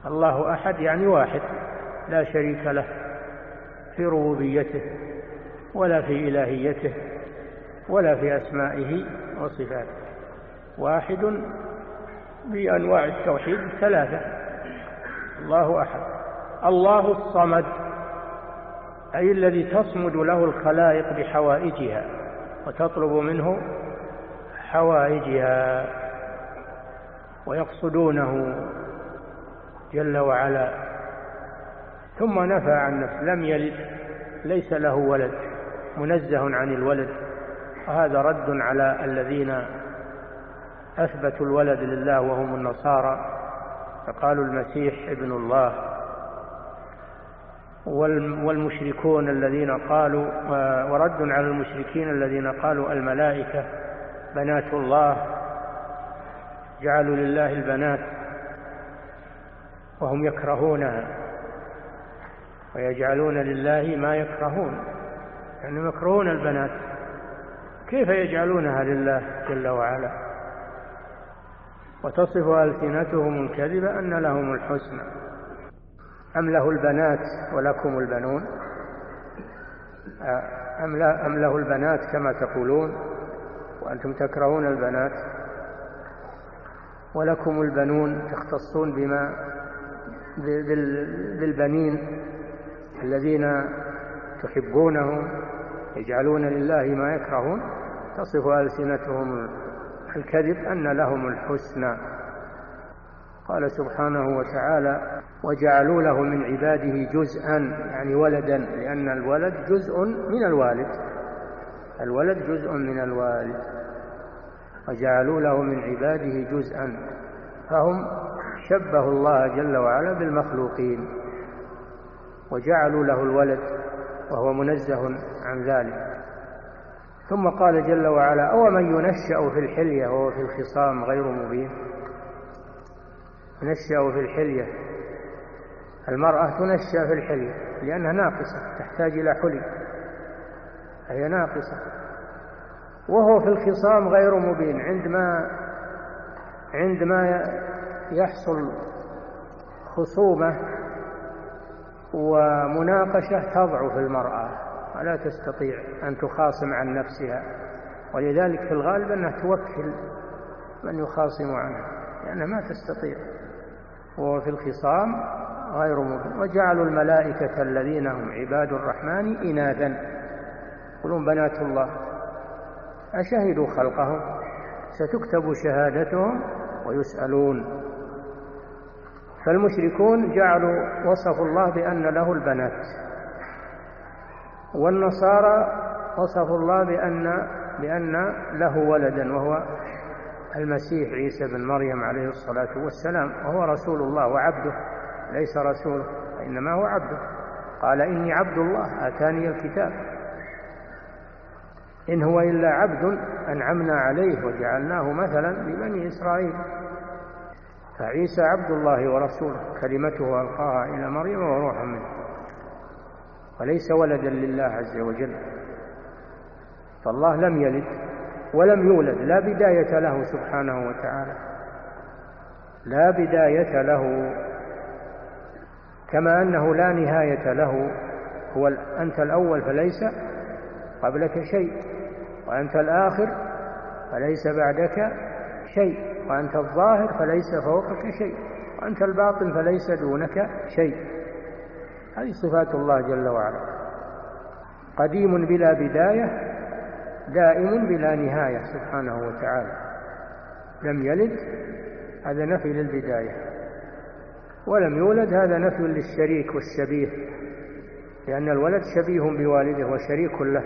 الله أحد يعني واحد لا شريك له في ربوبيته ولا في إلهيته ولا في أسمائه وصفاته، واحد بأنواع التوحيد ثلاثة. الله أحد. الله الصمد، أي الذي تصمد له الخلائق بحوائجها وتطلب منه حوائجها ويقصدونه جل وعلا. ثم نفى عن نفسه، لم يلد، ليس له ولد، منزه عن الولد، وهذا رد على الذين أثبتوا الولد لله وهم النصارى، فقالوا المسيح ابن الله، والمشركون الذين قالوا، ورد على المشركين الذين قالوا الملائكة بنات الله، جعلوا لله البنات وهم يكرهونها، ويجعلون لله ما يكرهون، يعني يكرهون البنات، كيف يجعلونها لله جل وعلا؟ وتصف ألسنتهم الكذب أن لهم الحسنى، أم له البنات ولكم البنون، أم له البنات كما تقولون وأنتم تكرهون البنات، ولكم البنون، تختصون بالبنين الذين تحبونهم، يجعلون لله ما يكرهون. تصف ألسنتهم الكذب أن لهم الحسنى. قال سبحانه وتعالى: وجعلوا له من عباده جزءا، يعني ولدا، لأن الولد جزء من الوالد، الولد جزء من الوالد. وجعلوا له من عباده جزءا، فهم شبهوا الله جل وعلا بالمخلوقين وجعلوا له الولد وهو منزه عن ذلك. ثم قال جل وعلا: أومن ينشأ في الحلية وهو في الخصام غير مبين. ينشأ في الحلية، المرأة تنشأ في الحلية لأنها ناقصة تحتاج إلى حلي، هي ناقصة. وهو في الخصام غير مبين، عندما يحصل خصومة ومناقشة تضعف المرأة ولا تستطيع أن تخاصم عن نفسها، ولذلك في الغالب أنها توكل من يخاصم عنها لأنها ما تستطيع. وهو في الخصام غير مبين. وجعلوا الملائكة الذين هم عباد الرحمن إناثا، يقولون بنات الله، أشهدوا خلقهم، ستكتب شهادتهم ويسألون. فالمشركون وصفوا الله بأن له البنات، والنصارى وصفوا الله بأن له ولدا وهو المسيح عيسى بن مريم عليه الصلاة والسلام، وهو رسول الله وعبده، ليس رسوله إنما هو عبده. قال: إني عبد الله آتاني الكتاب، إن هو إلا عبد أنعمنا عليه وجعلناه مثلا لبني إسرائيل. فعيسى عبد الله ورسوله، كلمته ألقاها إلى مريم وروح منه، وليس ولدا لله عز وجل. فالله لم يلد ولم يولد، لا بداية له سبحانه وتعالى، لا بداية له، كما أنه لا نهاية له. أنت الأول فليس قبلك شيء، وأنت الآخر فليس بعدك شيء، وأنت الظاهر فليس فوقك شيء، وأنت الباطن فليس دونك شيء. هذه صفات الله جل وعلا: قديم بلا بداية، دائم بلا نهاية سبحانه وتعالى. لم يلد، هذا نفي للبداية، ولم يولد، هذا نفي للشريك والشبيه، لأن الولد شبيه بوالده وشريك له.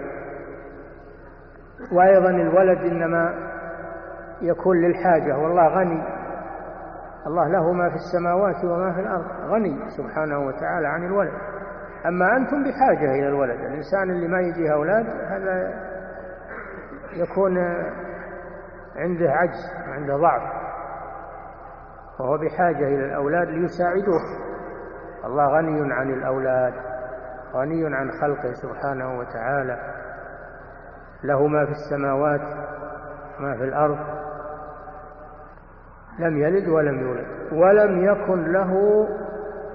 وأيضا الولد إنما يكون للحاجة، والله غني، الله له ما في السماوات وما في الأرض، غني سبحانه وتعالى عن الولد. أما أنتم بحاجة إلى الولد، الإنسان اللي ما يجيه أولاد هذا يكون عنده عجز، عنده ضعف، وهو بحاجة إلى الأولاد ليساعدوه. الله غني عن الأولاد، غني عن خلقه سبحانه وتعالى، له ما في السماوات ما في الأرض. لم يلد ولم يولد ولم يكن له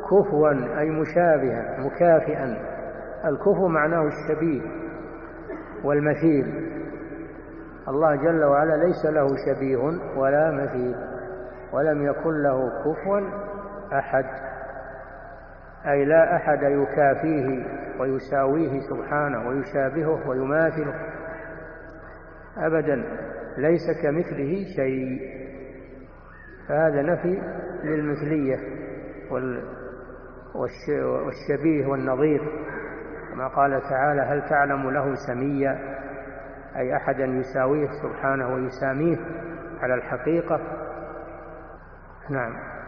كفوا أي مشابها مكافئا. الكفو معناه الشبيه والمثيل. الله جل وعلا ليس له شبيه ولا مثيل، ولم يكن له كفوا أحد، أي لا أحد يكافيه ويساويه سبحانه ويشابهه ويماثله أبدا، ليس كمثله شيء. فهذا نفي للمثلية والشبيه والنظير، كما قال تعالى: هل تعلم له سميا، أي أحدا يساويه سبحانه ويساميه على الحقيقة. نعم.